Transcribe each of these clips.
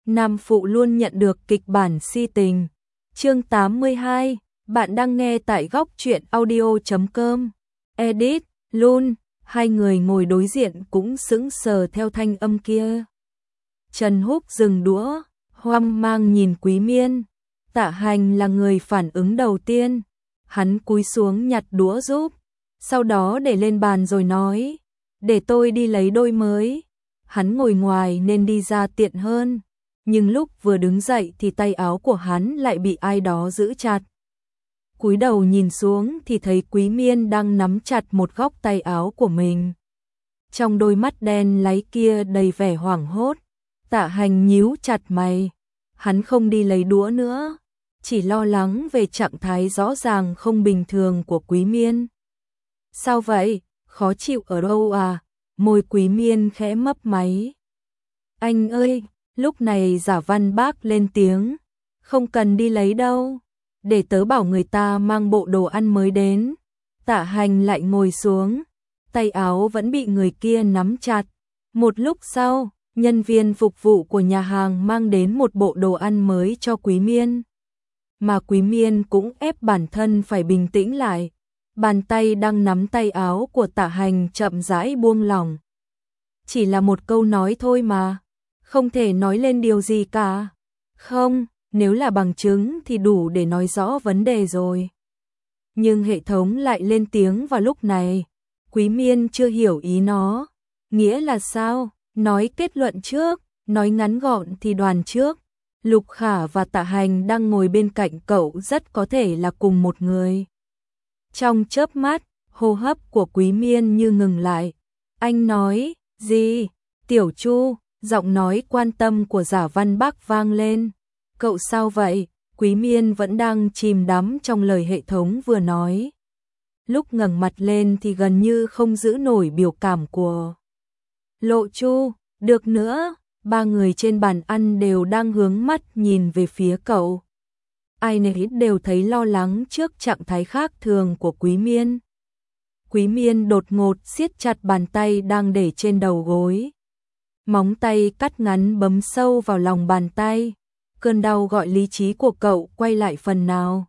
Nam phụ luôn nhận được kịch bản si tình. Chương 82, bạn đang nghe tại góc truyện audio.com. Edit, Lun, hai người ngồi đối diện cũng sững sờ theo thanh âm kia. Trần Húc dừng đũa, hoang mang nhìn Quý Miên. Tạ Hành là người phản ứng đầu tiên. Hắn cúi xuống nhặt đũa giúp, sau đó để lên bàn rồi nói, để tôi đi lấy đôi mới. Hắn ngồi ngoài nên đi ra tiện hơn, nhưng lúc vừa đứng dậy thì tay áo của hắn lại bị ai đó giữ chặt. Cúi đầu nhìn xuống thì thấy Quý Miên đang nắm chặt một góc tay áo của mình. Trong đôi mắt đen láy kia đầy vẻ hoảng hốt. Tạ Hành nhíu chặt mày. Hắn không đi lấy đũa nữa, chỉ lo lắng về trạng thái rõ ràng không bình thường của Quý Miên. Sao vậy? Khó chịu ở đâu à? Môi Quý Miên khẽ mấp máy. Anh ơi! Lúc này Giả Văn Bác lên tiếng. Không cần đi lấy đâu. Để tớ bảo người ta mang bộ đồ ăn mới đến. Tạ Hành lại ngồi xuống. Tay áo vẫn bị người kia nắm chặt. Một lúc sau, nhân viên phục vụ của nhà hàng mang đến một bộ đồ ăn mới cho Quý Miên. Mà Quý Miên cũng ép bản thân phải bình tĩnh lại. Bàn tay đang nắm tay áo của Tạ Hành chậm rãi buông lỏng. Chỉ là một câu nói thôi mà. Không thể nói lên điều gì cả. Không, nếu là bằng chứng thì đủ để nói rõ vấn đề rồi. Nhưng hệ thống lại lên tiếng vào lúc này. Quý Miên chưa hiểu ý nó. Nghĩa là sao? Nói kết luận trước, nói ngắn gọn thì đoàn trước. Lục Khả và Tạ Hành đang ngồi bên cạnh cậu rất có thể là cùng một người. Trong chớp mắt, hô hấp của Quý Miên như ngừng lại. Anh nói, gì? Tiểu Chu, giọng nói quan tâm của Giả Văn Bác vang lên. Cậu sao vậy? Quý Miên vẫn đang chìm đắm trong lời hệ thống vừa nói. Lúc ngẩng mặt lên thì gần như không giữ nổi biểu cảm của Lộ Chu. Được nữa, ba người trên bàn ăn đều đang hướng mắt nhìn về phía cậu. Ai nấy đều thấy lo lắng trước trạng thái khác thường của Quý Miên. Quý Miên đột ngột siết chặt bàn tay đang để trên đầu gối. Móng tay cắt ngắn bấm sâu vào lòng bàn tay. Cơn đau gọi lý trí của cậu quay lại phần nào.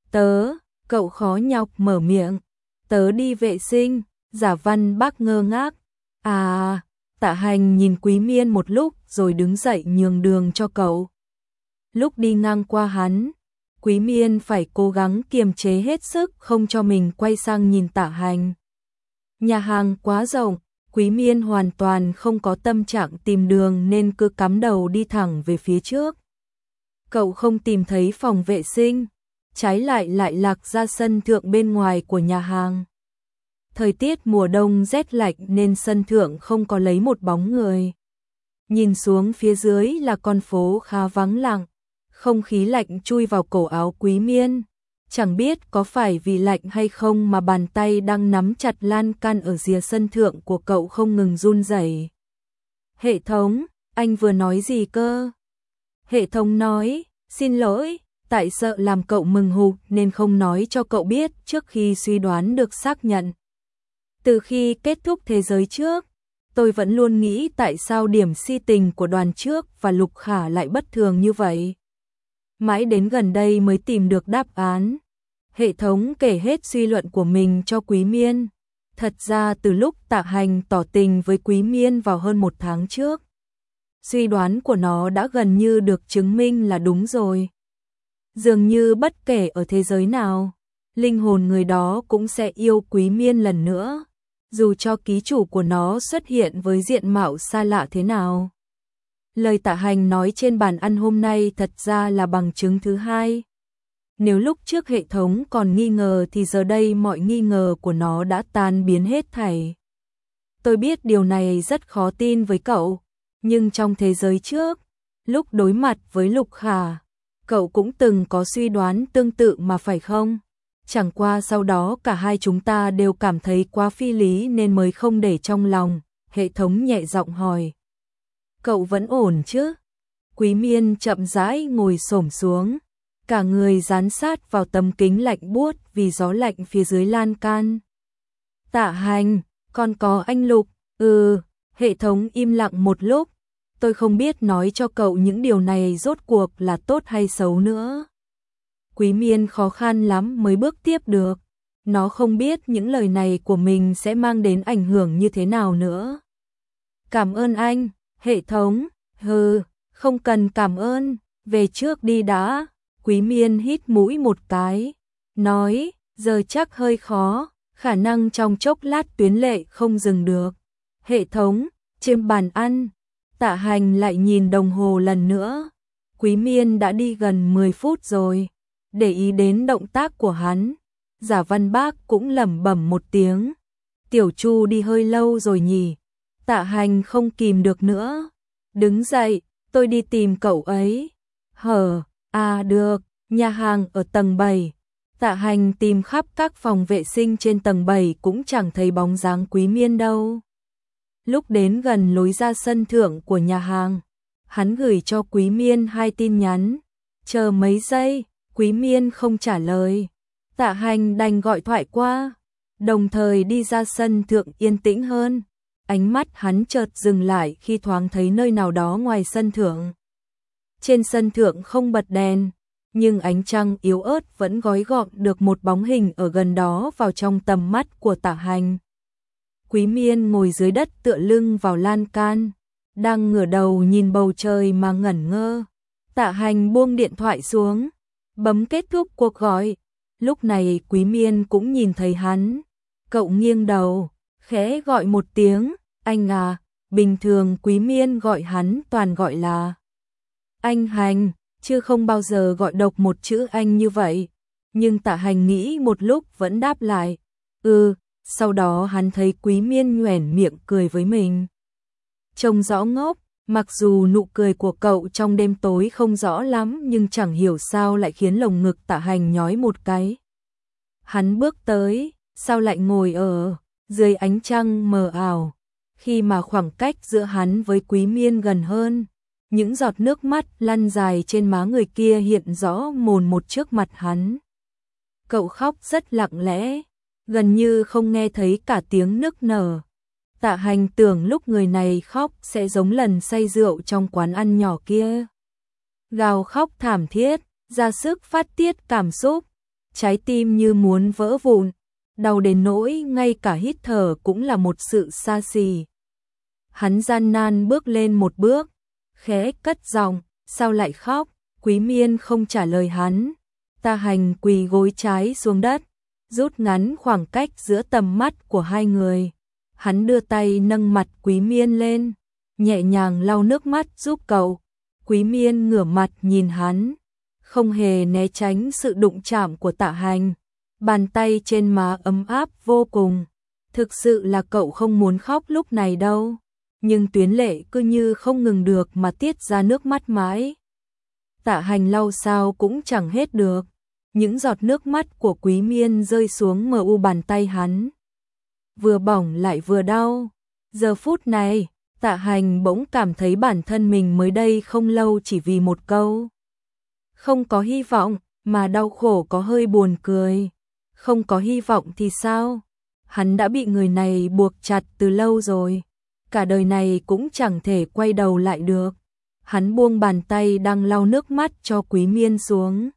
Cậu khó nhọc mở miệng. Tớ đi vệ sinh. Giả Văn Bác ngơ ngác. À, Tạ Hành nhìn Quý Miên một lúc rồi đứng dậy nhường đường cho cậu. Lúc đi ngang qua hắn, Quý Miên phải cố gắng kiềm chế hết sức không cho mình quay sang nhìn Tạ Hành. Nhà hàng quá rộng, Quý Miên hoàn toàn không có tâm trạng tìm đường nên cứ cắm đầu đi thẳng về phía trước. Cậu không tìm thấy phòng vệ sinh, trái lại lạc ra sân thượng bên ngoài của nhà hàng. Thời tiết mùa đông rét lạnh nên sân thượng không có lấy một bóng người. Nhìn xuống phía dưới là con phố khá vắng lặng, không khí lạnh chui vào cổ áo Quý Miên. Chẳng biết có phải vì lạnh hay không mà bàn tay đang nắm chặt lan can ở rìa sân thượng của cậu không ngừng run rẩy. Hệ thống, anh vừa nói gì cơ? Hệ thống nói, xin lỗi, tại sợ làm cậu mừng hụt nên không nói cho cậu biết trước khi suy đoán được xác nhận. Từ khi kết thúc thế giới trước, tôi vẫn luôn nghĩ tại sao điểm si tình của đoàn trước và Lục Khả lại bất thường như vậy. Mãi đến gần đây mới tìm được đáp án. Hệ thống kể hết suy luận của mình cho Quý Miên. Thật ra từ lúc Tạ Hành tỏ tình với Quý Miên vào hơn 1 tháng trước, suy đoán của nó đã gần như được chứng minh là đúng rồi. Dường như bất kể ở thế giới nào, linh hồn người đó cũng sẽ yêu Quý Miên lần nữa, dù cho ký chủ của nó xuất hiện với diện mạo xa lạ thế nào. Lời Tạ Hành nói trên bàn ăn hôm nay thật ra là bằng chứng thứ hai. Nếu lúc trước hệ thống còn nghi ngờ thì giờ đây mọi nghi ngờ của nó đã tan biến hết thảy. Tôi biết điều này rất khó tin với cậu, nhưng trong thế giới trước, lúc đối mặt với Lục Khả, cậu cũng từng có suy đoán tương tự mà phải không? Chẳng qua sau đó cả hai chúng ta đều cảm thấy quá phi lý nên mới không để trong lòng. Hệ thống nhẹ giọng hỏi. Cậu vẫn ổn chứ? Quý Miên chậm rãi ngồi xổm xuống, cả người dán sát vào tấm kính lạnh buốt vì gió lạnh phía dưới lan can. Tạ Hành, còn có anh Lục. Hệ thống im lặng một lúc. tôi không biết nói cho cậu những điều này rốt cuộc là tốt hay xấu nữa. Quý Miên khó khăn lắm mới bước tiếp được. Nó không biết những lời này của mình sẽ mang đến ảnh hưởng như thế nào nữa. Cảm ơn anh, hệ thống. Không cần cảm ơn, về trước đi đã. Quý Miên hít mũi một cái, nói, giờ chắc hơi khó, khả năng trong chốc lát Tuyến Lệ không dừng được. Hệ thống, trên bàn ăn. Tạ Hành lại nhìn đồng hồ lần nữa. Quý Miên đã đi gần 10 phút rồi. Để ý đến động tác của hắn, Giả Văn Bác cũng lẩm bẩm một tiếng. Tiểu Chu đi hơi lâu rồi nhỉ? Tạ Hành không kìm được nữa. Đứng dậy, tôi đi tìm cậu ấy. Được, nhà hàng ở tầng 7. Tạ Hành tìm khắp các phòng vệ sinh trên tầng 7 cũng chẳng thấy bóng dáng Quý Miên đâu. Lúc đến gần lối ra sân thượng của nhà hàng, hắn gửi cho Quý Miên 2 tin nhắn. Chờ mấy giây, Quý Miên không trả lời. Tạ Hành đành gọi thoại qua, đồng thời đi ra sân thượng yên tĩnh hơn. Ánh mắt hắn chợt dừng lại khi thoáng thấy nơi nào đó ngoài sân thượng. Trên sân thượng không bật đèn, nhưng ánh trăng yếu ớt vẫn gói gọn được một bóng hình ở gần đó vào trong tầm mắt của Tạ Hành. Quý Miên ngồi dưới đất tựa lưng vào lan can, đang ngửa đầu nhìn bầu trời mà ngẩn ngơ. Tạ Hành buông điện thoại xuống, bấm kết thúc cuộc gọi. Lúc này Quý Miên cũng nhìn thấy hắn. Cậu nghiêng đầu, khẽ gọi một tiếng, anh à. Bình thường Quý Miên gọi hắn toàn gọi là anh Hành, chứ không bao giờ gọi độc một chữ anh như vậy. Nhưng Tạ Hành nghĩ một lúc vẫn đáp lại, sau đó hắn thấy Quý Miên nhoẻn miệng cười với mình. Trông rõ ngốc, mặc dù nụ cười của cậu trong đêm tối không rõ lắm nhưng chẳng hiểu sao lại khiến lồng ngực Tạ Hành nhói một cái. Hắn bước tới, sao lại ngồi ở dưới ánh trăng mờ ảo. Khi mà khoảng cách giữa hắn với Quý Miên gần hơn, những giọt nước mắt lăn dài trên má người kia hiện rõ mồn một trước mặt hắn. Cậu khóc rất lặng lẽ, gần như không nghe thấy cả tiếng nức nở. Tạ Hành tưởng lúc người này khóc sẽ giống lần say rượu trong quán ăn nhỏ kia. Gào khóc thảm thiết, ra sức phát tiết cảm xúc, trái tim như muốn vỡ vụn, đau đến nỗi ngay cả hít thở cũng là một sự xa xỉ. Hắn gian nan bước lên một bước, khẽ cất giọng, sao lại khóc? Quý Miên không trả lời hắn. Tạ Hành quỳ gối trái xuống đất, rút ngắn khoảng cách giữa tầm mắt của hai người. Hắn đưa tay nâng mặt Quý Miên lên, nhẹ nhàng lau nước mắt giúp cậu. Quý Miên ngửa mặt nhìn hắn, không hề né tránh sự đụng chạm của Tạ Hành. Bàn tay trên má ấm áp vô cùng. Thực sự là cậu không muốn khóc lúc này đâu. Nhưng Tuyến Lệ cứ như không ngừng được mà tiết ra nước mắt mãi. Tạ Hành lau sao cũng chẳng hết được. Những giọt nước mắt của Quý Miên rơi xuống mờ u bàn tay hắn. Vừa bỏng lại vừa đau. Giờ phút này, Tạ Hành bỗng cảm thấy bản thân mình mới đây không lâu chỉ vì một câu. Không có hy vọng, mà đau khổ có hơi buồn cười. Không có hy vọng thì sao? Hắn đã bị người này buộc chặt từ lâu rồi. Cả đời này cũng chẳng thể quay đầu lại được. Hắn buông bàn tay đang lau nước mắt cho Quý Miên xuống.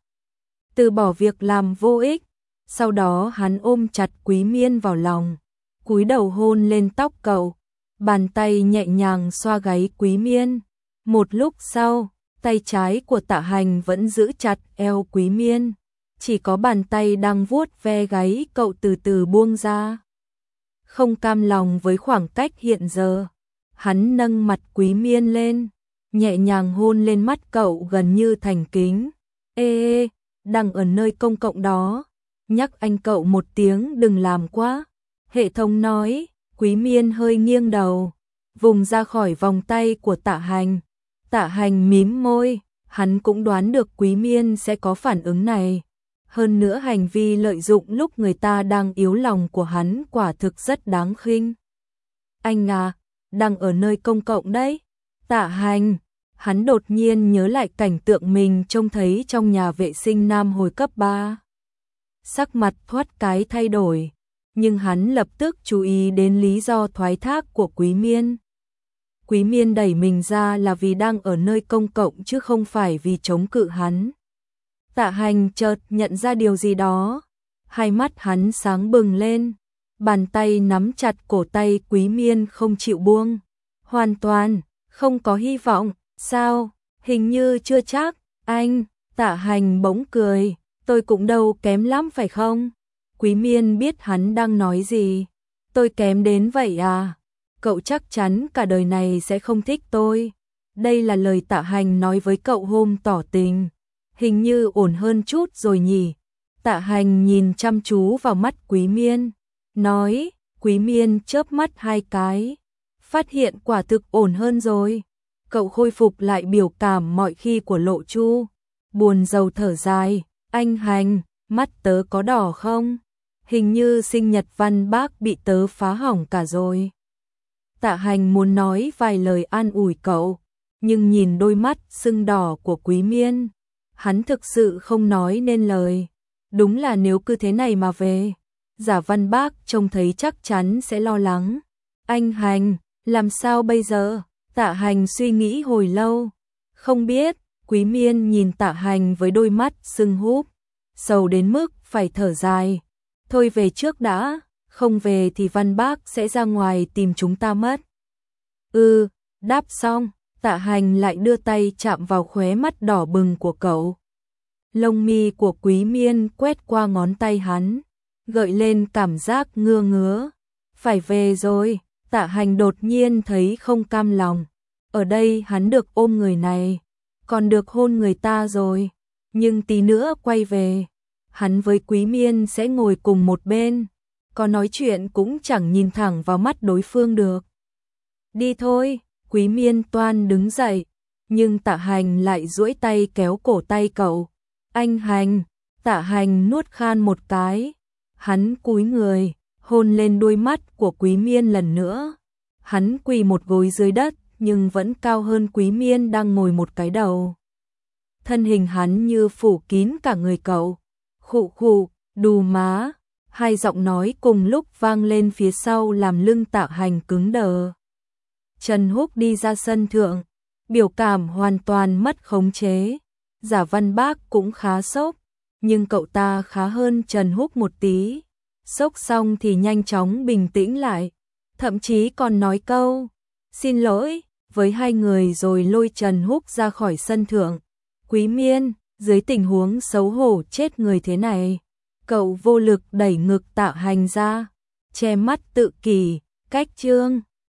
Từ bỏ việc làm vô ích. Sau đó hắn ôm chặt Quý Miên vào lòng, cúi đầu hôn lên tóc cậu. Bàn tay nhẹ nhàng xoa gáy Quý Miên. Một lúc sau, tay trái của Tạ Hành vẫn giữ chặt eo Quý Miên. Chỉ có bàn tay đang vuốt ve gáy cậu từ từ buông ra. Không cam lòng với khoảng cách hiện giờ, hắn nâng mặt Quý Miên lên, nhẹ nhàng hôn lên mắt cậu gần như thành kính. Đang ở nơi công cộng đó, nhắc anh cậu một tiếng đừng làm quá. Hệ thống nói. Quý Miên hơi nghiêng đầu, vùng ra khỏi vòng tay của Tạ Hành. Tạ Hành mím môi, hắn cũng đoán được Quý Miên sẽ có phản ứng này. Hơn nữa hành vi lợi dụng lúc người ta đang yếu lòng của hắn quả thực rất đáng khinh. Anh à, đang ở nơi công cộng đấy. Tạ Hành, hắn đột nhiên nhớ lại cảnh tượng mình trông thấy trong nhà vệ sinh nam hồi cấp 3. Sắc mặt thoát cái thay đổi. Nhưng hắn lập tức chú ý đến lý do thoái thác của Quý Miên. Quý Miên đẩy mình ra là vì đang ở nơi công cộng chứ không phải vì chống cự hắn. Tạ Hành chợt nhận ra điều gì đó, hai mắt hắn sáng bừng lên, bàn tay nắm chặt cổ tay Quý Miên không chịu buông. Hoàn toàn không có hy vọng, sao? Hình như chưa chắc, anh. Tạ Hành bỗng cười, tôi cũng đâu kém lắm phải không? Quý Miên biết hắn đang nói gì. Tôi kém đến vậy à? Cậu chắc chắn cả đời này sẽ không thích tôi. Đây là lời Tạ Hành nói với cậu hôm tỏ tình. Hình như ổn hơn chút rồi nhỉ? Tạ Hành nhìn chăm chú vào mắt Quý Miên, nói. Quý Miên chớp mắt hai cái, phát hiện quả thực ổn hơn rồi. Cậu khôi phục lại biểu cảm mọi khi của Lộ Chu, buồn rầu thở dài. Anh Hành, mắt tớ có đỏ không? Hình như sinh nhật Văn Bác bị tớ phá hỏng cả rồi. Tạ Hành muốn nói vài lời an ủi cậu, nhưng nhìn đôi mắt sưng đỏ của Quý Miên, hắn thực sự không nói nên lời. Đúng là nếu cứ thế này mà về, Giả Văn Bác trông thấy chắc chắn sẽ lo lắng. Anh Hành, làm sao bây giờ? Tạ Hành suy nghĩ hồi lâu. Không biết. Quý Miên nhìn Tạ Hành với đôi mắt sưng húp, sầu đến mức phải thở dài. Thôi về trước đã, không về thì Văn Bác sẽ ra ngoài tìm chúng ta mất. Đáp xong, Tạ Hành lại đưa tay chạm vào khóe mắt đỏ bừng của cậu. Lông mi của Quý Miên quét qua ngón tay hắn, gợi lên cảm giác ngứa ngứa. Phải về rồi, Tạ Hành đột nhiên thấy không cam lòng. Ở đây hắn được ôm người này, còn được hôn người ta rồi, nhưng tí nữa quay về, hắn với Quý Miên sẽ ngồi cùng một bên, có nói chuyện cũng chẳng nhìn thẳng vào mắt đối phương được. Đi thôi, Quý Miên toan đứng dậy, nhưng Tạ Hành lại duỗi tay kéo cổ tay cậu. Anh Hành. Tạ Hành nuốt khan một cái, hắn cúi người, hôn lên đôi mắt của Quý Miên lần nữa. Hắn quỳ một gối dưới đất, nhưng vẫn cao hơn Quý Miên đang ngồi một cái đầu. Thân hình hắn như phủ kín cả người cậu. Khụ khụ, đù má. Hai giọng nói cùng lúc vang lên phía sau làm lưng Tạ Hành cứng đờ. Trần Húc đi ra sân thượng, biểu cảm hoàn toàn mất khống chế. Giả Văn Bác cũng khá sốc, nhưng cậu ta khá hơn Trần Húc một tí. Sốc xong thì nhanh chóng bình tĩnh lại, thậm chí còn nói câu xin lỗi với hai người rồi lôi Trần Húc ra khỏi sân thượng. Quý Miên, dưới tình huống xấu hổ chết người thế này, cậu vô lực đẩy ngực Tạ Hành ra, che mắt tự kỷ, cách chương.